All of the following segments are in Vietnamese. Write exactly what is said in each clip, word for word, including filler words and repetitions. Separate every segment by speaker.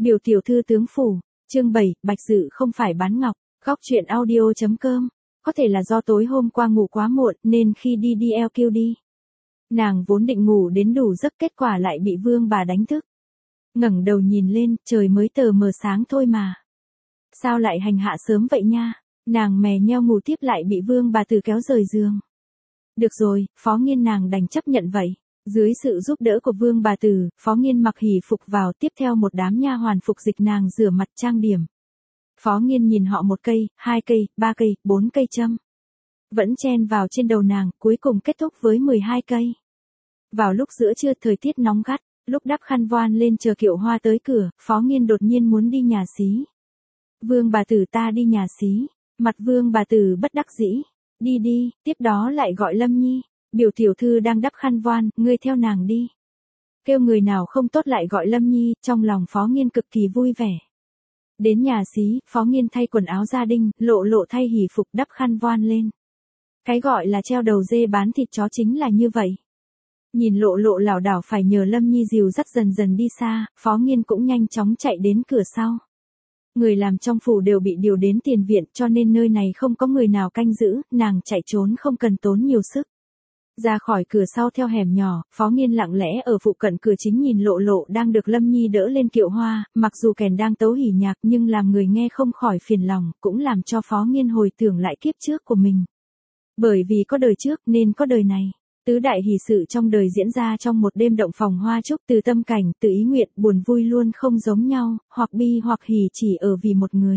Speaker 1: Biểu tiểu thư tướng phủ, chương bảy, Bạch Dự không phải bán ngọc, góc truyện audio.com. Có thể là do tối hôm qua ngủ quá muộn nên khi đi đi eo kêu đi. Nàng vốn định ngủ đến đủ giấc, kết quả lại bị Vương bà đánh thức. Ngẩng đầu nhìn lên, trời mới tờ mờ sáng thôi mà. Sao lại hành hạ sớm vậy nha? Nàng mè nheo ngủ tiếp lại bị Vương bà từ kéo rời giường. Được rồi, Phó Nghiên nàng đành chấp nhận vậy. Dưới sự giúp đỡ của Vương bà tử, Phó Nghiên mặc hỉ phục vào, tiếp theo một đám nha hoàn phục dịch nàng rửa mặt trang điểm. Phó Nghiên nhìn họ một cây, hai cây, ba cây, bốn cây châm. Vẫn chen vào trên đầu nàng, cuối cùng kết thúc với mười hai cây. Vào lúc giữa trưa thời tiết nóng gắt, lúc đắp khăn voan lên chờ kiệu hoa tới cửa, Phó Nghiên đột nhiên muốn đi nhà xí. Vương bà tử ta đi nhà xí, mặt Vương bà tử bất đắc dĩ. Đi đi, tiếp đó lại gọi Lâm Nhi. Biểu tiểu thư đang đắp khăn voan, ngươi theo nàng đi. Kêu người nào không tốt lại gọi Lâm Nhi, trong lòng Phó Nghiên cực kỳ vui vẻ. Đến nhà xí, Phó Nghiên thay quần áo gia đình, Lộ Lộ thay hỉ phục đắp khăn voan lên. Cái gọi là treo đầu dê bán thịt chó chính là như vậy. Nhìn Lộ Lộ lảo đảo phải nhờ Lâm Nhi dìu dắt dần dần đi xa, Phó Nghiên cũng nhanh chóng chạy đến cửa sau. Người làm trong phủ đều bị điều đến tiền viện cho nên nơi này không có người nào canh giữ, nàng chạy trốn không cần tốn nhiều sức. Ra khỏi cửa sau theo hẻm nhỏ, Phó Nghiên lặng lẽ ở phụ cận cửa chính nhìn Lộ Lộ đang được Lâm Nhi đỡ lên kiệu hoa, mặc dù kèn đang tấu hỉ nhạc nhưng làm người nghe không khỏi phiền lòng, cũng làm cho Phó Nghiên hồi tưởng lại kiếp trước của mình. Bởi vì có đời trước nên có đời này. Tứ đại hỷ sự trong đời diễn ra trong một đêm động phòng hoa trúc, từ tâm cảnh, từ ý nguyện, buồn vui luôn không giống nhau, hoặc bi hoặc hỉ chỉ ở vì một người.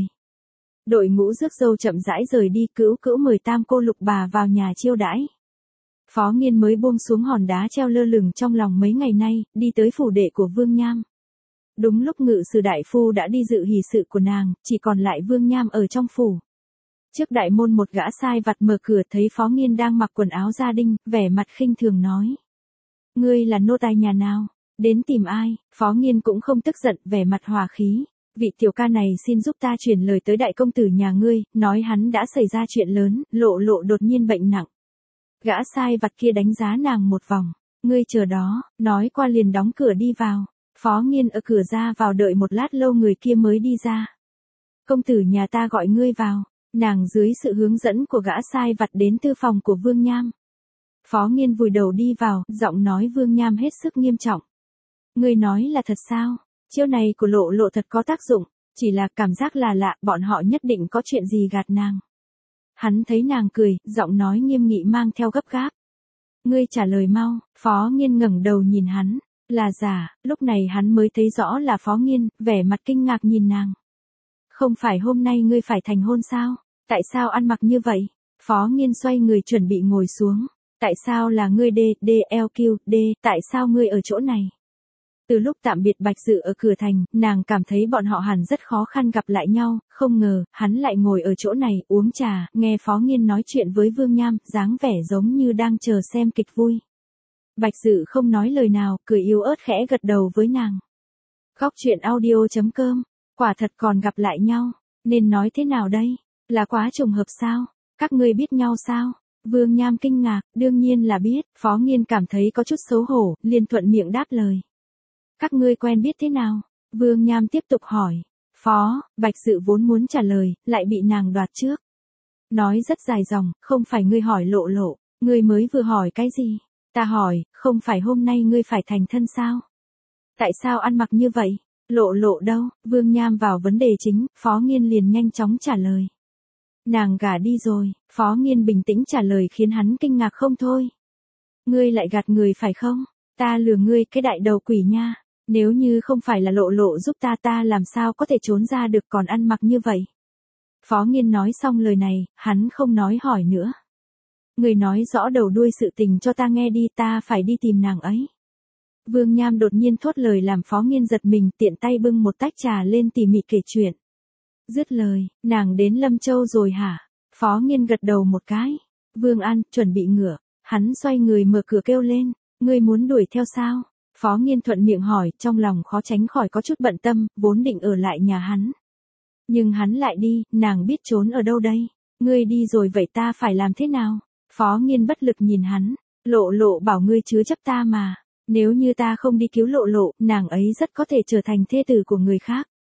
Speaker 1: Đội ngũ rước dâu chậm rãi rời đi, Cữu Cữu mời tam cô Lục bà vào nhà chiêu đãi. Phó Nghiên mới buông xuống hòn đá treo lơ lửng trong lòng mấy ngày nay, đi tới phủ đệ của Vương Nham. Đúng lúc ngự sử đại phu đã đi dự hỷ sự của nàng, chỉ còn lại Vương Nham ở trong phủ. Trước đại môn một gã sai vặt mở cửa thấy Phó Nghiên đang mặc quần áo gia đình, vẻ mặt khinh thường nói. Ngươi là nô tài nhà nào? Đến tìm ai? Phó Nghiên cũng không tức giận, vẻ mặt hòa khí. Vị tiểu ca này xin giúp ta truyền lời tới đại công tử nhà ngươi, nói hắn đã xảy ra chuyện lớn, Lộ Lộ đột nhiên bệnh nặng. Gã sai vặt kia đánh giá nàng một vòng. Ngươi chờ đó, nói qua liền đóng cửa đi vào. Phó Nghiên ở cửa ra vào đợi một lát lâu người kia mới đi ra. Công tử nhà ta gọi ngươi vào. Nàng dưới sự hướng dẫn của gã sai vặt đến thư phòng của Vương Nham. Phó Nghiên vùi đầu đi vào, giọng nói Vương Nham hết sức nghiêm trọng. Ngươi nói là thật sao? Chiêu này của Lộ Lộ thật có tác dụng, chỉ là cảm giác là lạ, bọn họ nhất định có chuyện gì gạt nàng. Hắn thấy nàng cười, giọng nói nghiêm nghị mang theo gấp gáp. Ngươi trả lời mau. Phó Nghiên ngẩng đầu nhìn hắn. Là giả, lúc này hắn mới thấy rõ là Phó Nghiên, vẻ mặt kinh ngạc nhìn nàng. Không phải hôm nay ngươi phải thành hôn sao? Tại sao ăn mặc như vậy? Phó Nghiên xoay người chuẩn bị ngồi xuống. Tại sao là ngươi D, D, L, Q, D, tại sao ngươi ở chỗ này? Từ lúc tạm biệt Bạch Dự ở cửa thành, nàng cảm thấy bọn họ hẳn rất khó khăn gặp lại nhau, không ngờ, hắn lại ngồi ở chỗ này, uống trà, nghe Phó Nghiên nói chuyện với Vương Nham, dáng vẻ giống như đang chờ xem kịch vui. Bạch Dự không nói lời nào, cười yếu ớt khẽ gật đầu với nàng. Góc truyện audio.com, quả thật còn gặp lại nhau, nên nói thế nào đây? Là quá trùng hợp sao? Các ngươi biết nhau sao? Vương Nham kinh ngạc, đương nhiên là biết. Phó Nghiên cảm thấy có chút xấu hổ, liền thuận miệng đáp lời. Các ngươi quen biết thế nào? Vương Nham tiếp tục hỏi. Phó, Bạch Dự vốn muốn trả lời, lại bị nàng đoạt trước. Nói rất dài dòng, không phải ngươi hỏi Lộ Lộ, ngươi mới vừa hỏi cái gì? Ta hỏi, không phải hôm nay ngươi phải thành thân sao? Tại sao ăn mặc như vậy? Lộ Lộ đâu? Vương Nham vào vấn đề chính, Phó Nghiên liền nhanh chóng trả lời. Nàng gả đi rồi. Phó Nghiên bình tĩnh trả lời khiến hắn kinh ngạc không thôi. Ngươi lại gạt người phải không? Ta lừa ngươi cái đại đầu quỷ nha. Nếu như không phải là Lộ Lộ giúp ta ta làm sao có thể trốn ra được còn ăn mặc như vậy? Phó Nghiên nói xong lời này, hắn không nói hỏi nữa. Người nói rõ đầu đuôi sự tình cho ta nghe đi, ta phải đi tìm nàng ấy. Vương Nham đột nhiên thốt lời làm Phó Nghiên giật mình, tiện tay bưng một tách trà lên tỉ mỉ kể chuyện. Dứt lời, nàng đến Lâm Châu rồi hả? Phó Nghiên gật đầu một cái. Vương An, chuẩn bị ngửa. Hắn xoay người mở cửa kêu lên. Ngươi muốn đuổi theo sao? Phó Nghiên thuận miệng hỏi, trong lòng khó tránh khỏi có chút bận tâm, vốn định ở lại nhà hắn. Nhưng hắn lại đi, nàng biết trốn ở đâu đây? Ngươi đi rồi vậy ta phải làm thế nào? Phó Nghiên bất lực nhìn hắn. Lộ Lộ bảo ngươi chứa chấp ta mà. Nếu như ta không đi cứu Lộ Lộ, nàng ấy rất có thể trở thành thê tử của người khác.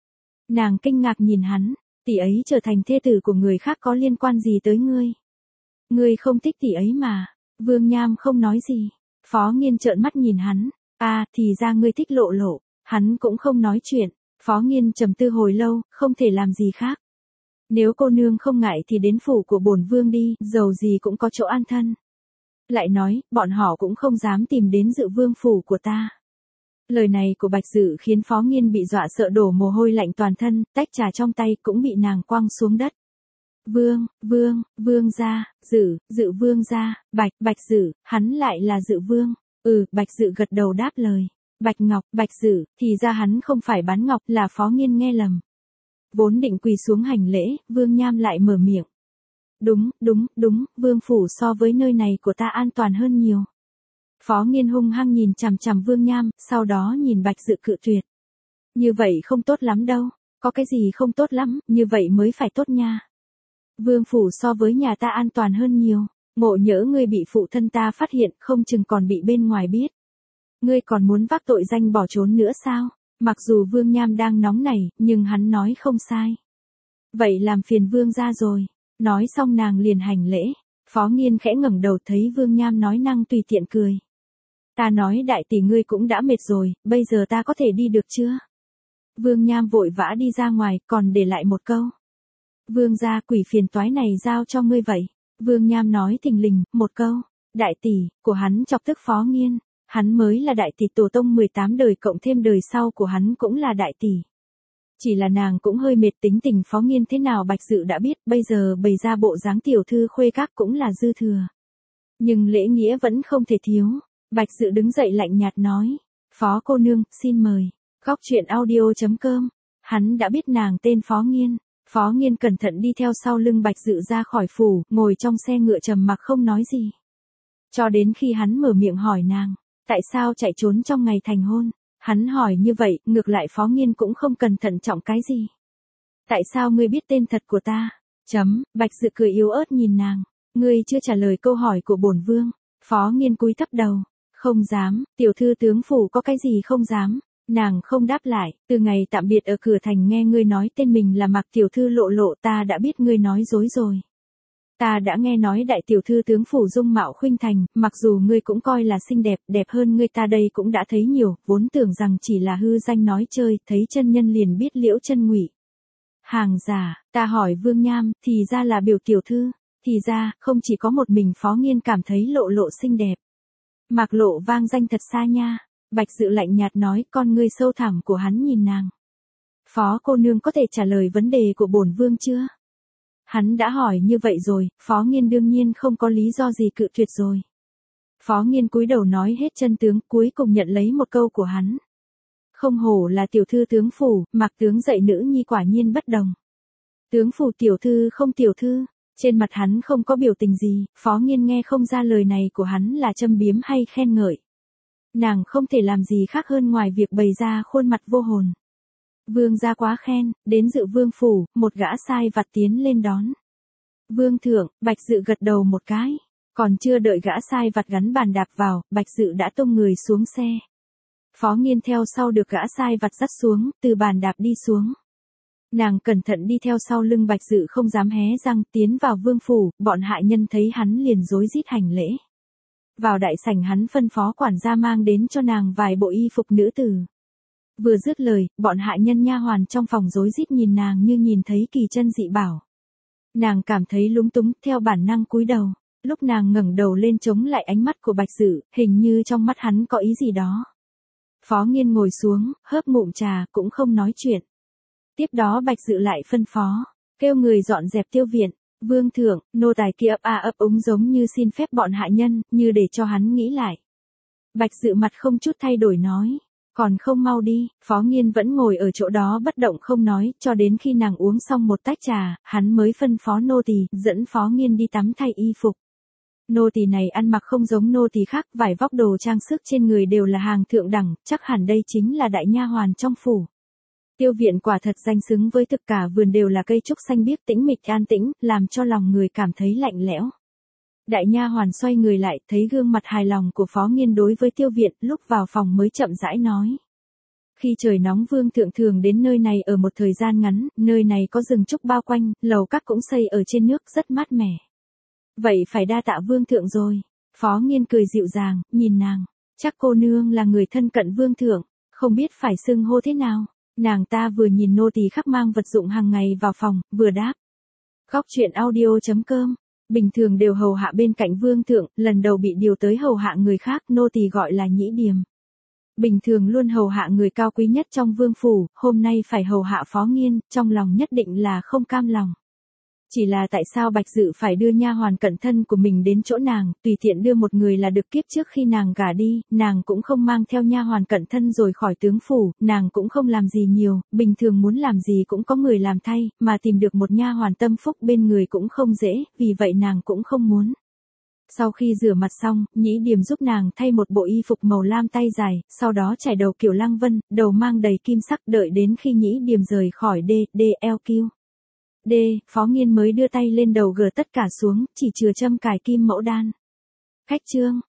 Speaker 1: Nàng kinh ngạc nhìn hắn, tỷ ấy trở thành thê tử của người khác có liên quan gì tới ngươi? Ngươi không thích tỷ ấy mà. Vương Nham không nói gì. Phó Nghiên trợn mắt nhìn hắn, à, thì ra ngươi thích Lộ Lộ. Hắn cũng không nói chuyện. Phó Nghiên trầm tư hồi lâu, không thể làm gì khác. Nếu cô nương không ngại thì đến phủ của bổn vương đi, dầu gì cũng có chỗ an thân. Lại nói, bọn họ cũng không dám tìm đến Dự vương phủ của ta. Lời này của Bạch Dự khiến Phó Nghiên bị dọa sợ đổ mồ hôi lạnh toàn thân, tách trà trong tay cũng bị nàng quăng xuống đất. Vương, vương, vương gia, Dự, Dự vương gia, Bạch, Bạch Dự, hắn lại là Dự vương. Ừ, Bạch Dự gật đầu đáp lời. Bạch Ngọc, Bạch Dự, thì ra hắn không phải bán ngọc, là Phó Nghiên nghe lầm. Vốn định quỳ xuống hành lễ, Vương Nham lại mở miệng. Đúng, đúng, đúng, vương phủ so với nơi này của ta an toàn hơn nhiều. Phó Nghiên hung hăng nhìn chằm chằm Vương Nham, sau đó nhìn Bạch Dự cự tuyệt. Như vậy không tốt lắm đâu, có cái gì không tốt lắm, như vậy mới phải tốt nha. Vương phủ so với nhà ta an toàn hơn nhiều, ngộ nhỡ ngươi bị phụ thân ta phát hiện, không chừng còn bị bên ngoài biết. Ngươi còn muốn vác tội danh bỏ trốn nữa sao? Mặc dù Vương Nham đang nóng nảy, nhưng hắn nói không sai. Vậy làm phiền Vương gia rồi. Nói xong nàng liền hành lễ. Phó Nghiên khẽ ngẩng đầu thấy Vương Nham nói năng tùy tiện cười. Ta nói đại tỷ ngươi cũng đã mệt rồi, bây giờ ta có thể đi được chưa? Vương Nham vội vã đi ra ngoài, còn để lại một câu. Vương gia, quỷ phiền toái này giao cho ngươi vậy. Vương Nham nói thình lình, một câu. Đại tỷ, của hắn chọc tức Phó Nghiên. Hắn mới là đại tỷ tổ tông mười tám đời cộng thêm đời sau của hắn cũng là đại tỷ. Chỉ là nàng cũng hơi mệt, tính tình Phó Nghiên thế nào Bạch Dự đã biết, bây giờ bày ra bộ dáng tiểu thư khuê các cũng là dư thừa. Nhưng lễ nghĩa vẫn không thể thiếu. Bạch Dự đứng dậy lạnh nhạt nói. Phó cô nương, xin mời. Góc truyện audio chấm com. Hắn đã biết nàng tên Phó Nghiên. Phó Nghiên cẩn thận đi theo sau lưng Bạch Dự ra khỏi phủ, ngồi trong xe ngựa trầm mặc không nói gì. Cho đến khi hắn mở miệng hỏi nàng. Tại sao chạy trốn trong ngày thành hôn? Hắn hỏi như vậy, ngược lại Phó Nghiên cũng không cần thận trọng cái gì. Tại sao ngươi biết tên thật của ta? Chấm, Bạch Dự cười yếu ớt nhìn nàng. Ngươi chưa trả lời câu hỏi của bổn vương. Phó Nghiên cúi thấp đầu. Không dám, tiểu thư tướng phủ có cái gì không dám. Nàng không đáp lại, từ ngày tạm biệt ở cửa thành nghe ngươi nói tên mình là Mạc tiểu thư Lộ Lộ, ta đã biết ngươi nói dối rồi. Ta đã nghe nói đại tiểu thư tướng phủ dung mạo khuynh thành, mặc dù ngươi cũng coi là xinh đẹp, đẹp hơn ngươi ta đây cũng đã thấy nhiều, vốn tưởng rằng chỉ là hư danh nói chơi, thấy chân nhân liền biết liễu chân ngụy. Hàng giả, ta hỏi Vương Nham, thì ra là biểu tiểu thư, thì ra, không chỉ có một mình Phó Nghiên cảm thấy Lộ Lộ xinh đẹp. Mạc Lộ vang danh thật xa nha. Bạch Dự lạnh nhạt nói, con ngươi sâu thẳm của hắn nhìn nàng. Phó cô nương có thể trả lời vấn đề của bổn vương chưa? Hắn đã hỏi như vậy rồi, Phó Nghiên đương nhiên không có lý do gì cự tuyệt rồi. Phó Nghiên cúi đầu nói hết chân tướng, cuối cùng nhận lấy một câu của hắn. Không hổ là tiểu thư tướng phủ, Mạc tướng dạy nữ nhi quả nhiên bất đồng. Tướng phủ tiểu thư không tiểu thư, trên mặt hắn không có biểu tình gì, Phó Nghiên nghe không ra lời này của hắn là châm biếm hay khen ngợi. Nàng không thể làm gì khác hơn ngoài việc bày ra khuôn mặt vô hồn. Vương gia quá khen, đến Dự vương phủ, một gã sai vặt tiến lên đón. Vương thượng, Bạch Dự gật đầu một cái. Còn chưa đợi gã sai vặt gắn bàn đạp vào, Bạch Dự đã tung người xuống xe. Phó Nghiên theo sau được gã sai vặt dắt xuống, từ bàn đạp đi xuống. Nàng cẩn thận đi theo sau lưng Bạch Dự không dám hé răng, tiến vào vương phủ, bọn hạ nhân thấy hắn liền rối rít hành lễ. Vào đại sảnh hắn phân phó quản gia mang đến cho nàng vài bộ y phục nữ tử. Vừa dứt lời, bọn hạ nhân nha hoàn trong phòng rối rít nhìn nàng như nhìn thấy kỳ chân dị bảo. Nàng cảm thấy lúng túng, theo bản năng cúi đầu. Lúc nàng ngẩng đầu lên chống lại ánh mắt của Bạch Dự, hình như trong mắt hắn có ý gì đó. Phó Nghiên ngồi xuống, hớp ngụm trà, cũng không nói chuyện. Tiếp đó Bạch Dự lại phân phó, kêu người dọn dẹp tiêu viện. Vương thượng, nô tài kia ấp a ấp úng giống như xin phép bọn hạ nhân, như để cho hắn nghĩ lại. Bạch Dự mặt không chút thay đổi nói, còn không mau đi. Phó Nghiên vẫn ngồi ở chỗ đó bất động không nói, cho đến khi nàng uống xong một tách trà, hắn mới phân phó nô tỳ dẫn Phó Nghiên đi tắm thay y phục. Nô tỳ này ăn mặc không giống nô tỳ khác, vải vóc đồ trang sức trên người đều là hàng thượng đẳng, chắc hẳn đây chính là đại nha hoàn trong phủ. Tiêu viện quả thật danh xứng với thực, cả vườn đều là cây trúc xanh biếc tĩnh mịch an tĩnh, làm cho lòng người cảm thấy lạnh lẽo. Đại nha hoàn xoay người lại, thấy gương mặt hài lòng của Phó Nghiên đối với Tiêu viện, lúc vào phòng mới chậm rãi nói. Khi trời nóng vương thượng thường đến nơi này ở một thời gian ngắn, nơi này có rừng trúc bao quanh, lầu các cũng xây ở trên nước rất mát mẻ. Vậy phải đa tạ vương thượng rồi. Phó Nghiên cười dịu dàng, nhìn nàng. Chắc cô nương là người thân cận vương thượng, không biết phải xưng hô thế nào. Nàng ta vừa nhìn nô tỳ khắc mang vật dụng hàng ngày vào phòng, vừa đáp. Góc truyện audio chấm com. Bình thường đều hầu hạ bên cạnh vương thượng, lần đầu bị điều tới hầu hạ người khác, nô tỳ gọi là Nhĩ Điềm. Bình thường luôn hầu hạ người cao quý nhất trong vương phủ, hôm nay phải hầu hạ Phó Nghiên, trong lòng nhất định là không cam lòng. Chỉ là tại sao Bạch Dự phải đưa nha hoàn cận thân của mình đến chỗ nàng, tùy tiện đưa một người là được, kiếp trước khi nàng gả đi, nàng cũng không mang theo nha hoàn cận thân rồi khỏi tướng phủ, nàng cũng không làm gì nhiều, bình thường muốn làm gì cũng có người làm thay, mà tìm được một nha hoàn tâm phúc bên người cũng không dễ, vì vậy nàng cũng không muốn. Sau khi rửa mặt xong, Nhĩ Điềm giúp nàng thay một bộ y phục màu lam tay dài, sau đó trải đầu kiểu lăng vân, đầu mang đầy kim sắc, đợi đến khi Nhĩ Điềm rời khỏi D, D, L Q. D, Phó Nghiên mới đưa tay lên đầu gỡ tất cả xuống, chỉ chừa châm cài kim mẫu đan. Khách trương.